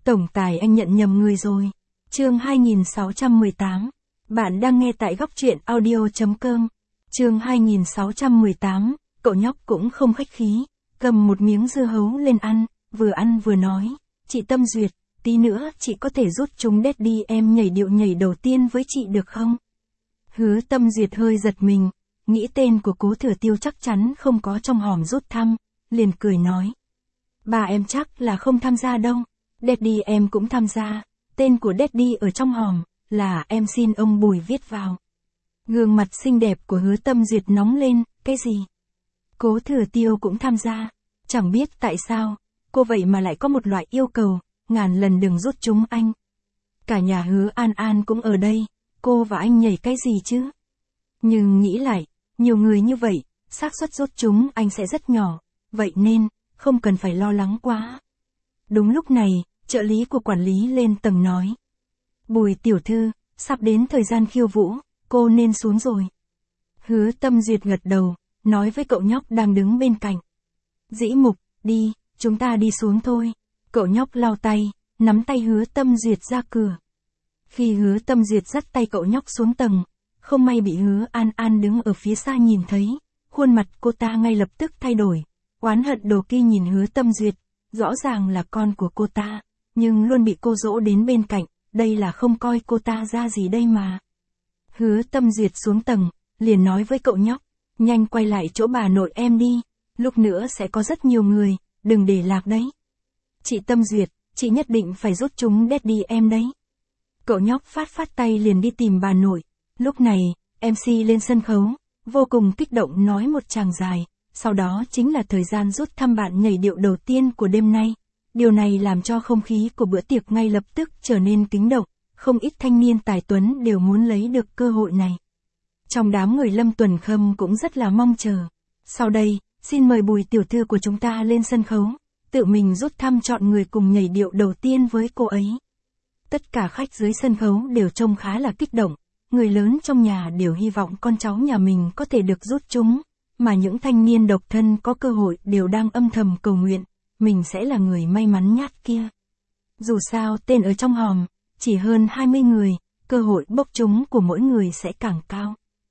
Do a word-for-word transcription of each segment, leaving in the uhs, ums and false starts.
Tổng tài anh nhận nhầm người rồi. Chương hai nghìn sáu trăm mười tám. Bạn đang nghe tại góc truyện audio.com. Chương hai nghìn sáu trăm mười tám, cậu nhóc cũng không khách khí, cầm một miếng dưa hấu lên ăn, vừa ăn vừa nói, chị Tâm Duyệt, tí nữa chị có thể rút chúng Daddy em nhảy điệu nhảy đầu tiên với chị được không? Hứa Tâm Duyệt hơi giật mình, nghĩ tên của Cố Thừa Tiêu chắc chắn không có trong hòm rút thăm, liền cười nói. Bà em chắc là không tham gia đâu, Daddy em cũng tham gia, tên của Daddy ở trong hòm, là em xin ông Bùi viết vào. Gương mặt xinh đẹp của Hứa Tâm Duyệt nóng lên, cái gì? Cố Thừa Tiêu cũng tham gia, chẳng biết tại sao, cô vậy mà lại có một loại yêu cầu, ngàn lần đừng rút chúng anh. Cả nhà Hứa An An cũng ở đây, cô và anh nhảy cái gì chứ? Nhưng nghĩ lại, nhiều người như vậy, xác suất rút chúng anh sẽ rất nhỏ, vậy nên, không cần phải lo lắng quá. Đúng lúc này, trợ lý của quản lý lên tầng nói. Bùi tiểu thư, sắp đến thời gian khiêu vũ, cô nên xuống rồi. Hứa Tâm Duyệt gật đầu, nói với cậu nhóc đang đứng bên cạnh. Dĩ Mục, đi, chúng ta đi xuống thôi. Cậu nhóc lau tay, nắm tay Hứa Tâm Duyệt ra cửa. Khi Hứa Tâm Duyệt dắt tay cậu nhóc xuống tầng, không may bị Hứa An An đứng ở phía xa nhìn thấy, khuôn mặt cô ta ngay lập tức thay đổi, oán hận đổ kỳ nhìn Hứa Tâm Duyệt, rõ ràng là con của cô ta, nhưng luôn bị cô dỗ đến bên cạnh, đây là không coi cô ta ra gì đây mà. Hứa Tâm Duyệt xuống tầng, liền nói với cậu nhóc, nhanh quay lại chỗ bà nội em đi, lúc nữa sẽ có rất nhiều người, đừng để lạc đấy. Chị Tâm Duyệt, chị nhất định phải rút chúng Daddy em đấy. Cậu nhóc phát phát tay liền đi tìm bà nội, lúc này, em xê lên sân khấu, vô cùng kích động nói một tràng dài, sau đó chính là thời gian rút thăm bạn nhảy điệu đầu tiên của đêm nay. Điều này làm cho không khí của bữa tiệc ngay lập tức trở nên kính động, không ít thanh niên tài tuấn đều muốn lấy được cơ hội này. Trong đám người Lâm Tuần Khâm cũng rất là mong chờ. Sau đây, xin mời Bùi tiểu thư của chúng ta lên sân khấu, tự mình rút thăm chọn người cùng nhảy điệu đầu tiên với cô ấy. Tất cả khách dưới sân khấu đều trông khá là kích động, người lớn trong nhà đều hy vọng con cháu nhà mình có thể được rút chúng, mà những thanh niên độc thân có cơ hội đều đang âm thầm cầu nguyện, mình sẽ là người may mắn nhát kia. Dù sao tên ở trong hòm, chỉ hơn hai mươi người, cơ hội bốc trúng của mỗi người sẽ càng cao.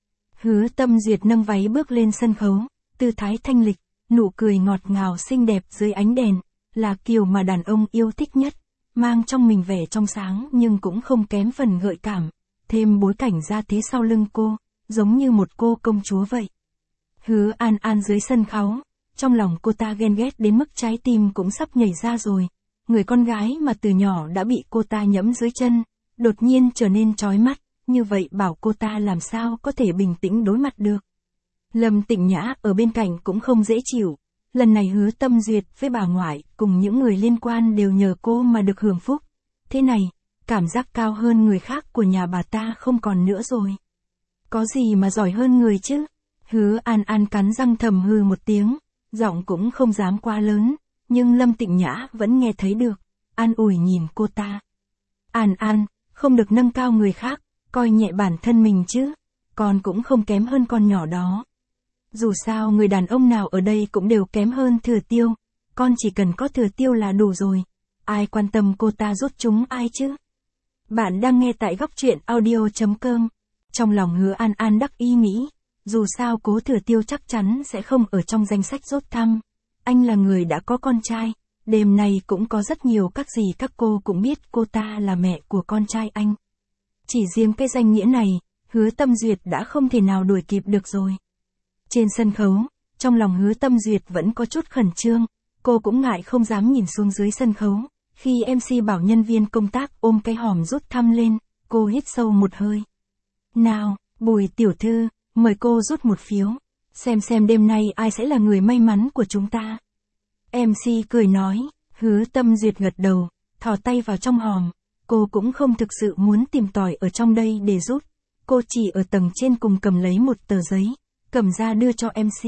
Hứa Tâm Duyệt nâng váy bước lên sân khấu, tư thái thanh lịch, nụ cười ngọt ngào xinh đẹp dưới ánh đèn, là kiểu mà đàn ông yêu thích nhất, mang trong mình vẻ trong sáng nhưng cũng không kém phần gợi cảm, thêm bối cảnh ra thế sau lưng cô, giống như một cô công chúa vậy. Hứa An An dưới sân khấu, trong lòng cô ta ghen ghét đến mức trái tim cũng sắp nhảy ra rồi. Người con gái mà từ nhỏ đã bị cô ta nhẫm dưới chân, đột nhiên trở nên chói mắt, như vậy bảo cô ta làm sao có thể bình tĩnh đối mặt được. Lâm Tịnh Nhã ở bên cạnh cũng không dễ chịu, lần này Hứa Tâm Duyệt với bà ngoại cùng những người liên quan đều nhờ cô mà được hưởng phúc. Thế này, cảm giác cao hơn người khác của nhà bà ta không còn nữa rồi. Có gì mà giỏi hơn người chứ? Hứa An An cắn răng thầm hừ một tiếng, giọng cũng không dám quá lớn, nhưng Lâm Tịnh Nhã vẫn nghe thấy được, an ủi nhìn cô ta. An An, không được nâng cao người khác, coi nhẹ bản thân mình chứ, con cũng không kém hơn con nhỏ đó. Dù sao người đàn ông nào ở đây cũng đều kém hơn Thừa Tiêu, con chỉ cần có Thừa Tiêu là đủ rồi, ai quan tâm cô ta rút chúng ai chứ. Bạn đang nghe tại góc truyện audio.com, trong lòng Hứa An An đắc ý nghĩ. Dù sao Cố Thừa Tiêu chắc chắn sẽ không ở trong danh sách rút thăm. Anh là người đã có con trai, đêm nay cũng có rất nhiều các dì các cô cũng biết cô ta là mẹ của con trai anh. Chỉ riêng cái danh nghĩa này, Hứa Tâm Duyệt đã không thể nào đuổi kịp được rồi. Trên sân khấu, trong lòng Hứa Tâm Duyệt vẫn có chút khẩn trương, cô cũng ngại không dám nhìn xuống dưới sân khấu. Khi em xê bảo nhân viên công tác ôm cái hòm rút thăm lên, cô hít sâu một hơi. Nào, Bùi tiểu thư, mời cô rút một phiếu, xem xem đêm nay ai sẽ là người may mắn của chúng ta. em xê cười nói, Hứa Tâm Duyệt gật đầu, thò tay vào trong hòm, cô cũng không thực sự muốn tìm tòi ở trong đây để rút, cô chỉ ở tầng trên cùng cầm lấy một tờ giấy, cầm ra đưa cho em xê.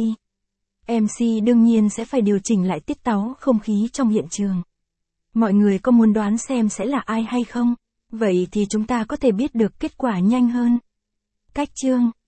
em xê đương nhiên sẽ phải điều chỉnh lại tiết tấu không khí trong hiện trường. Mọi người có muốn đoán xem sẽ là ai hay không? Vậy thì chúng ta có thể biết được kết quả nhanh hơn. Cách chương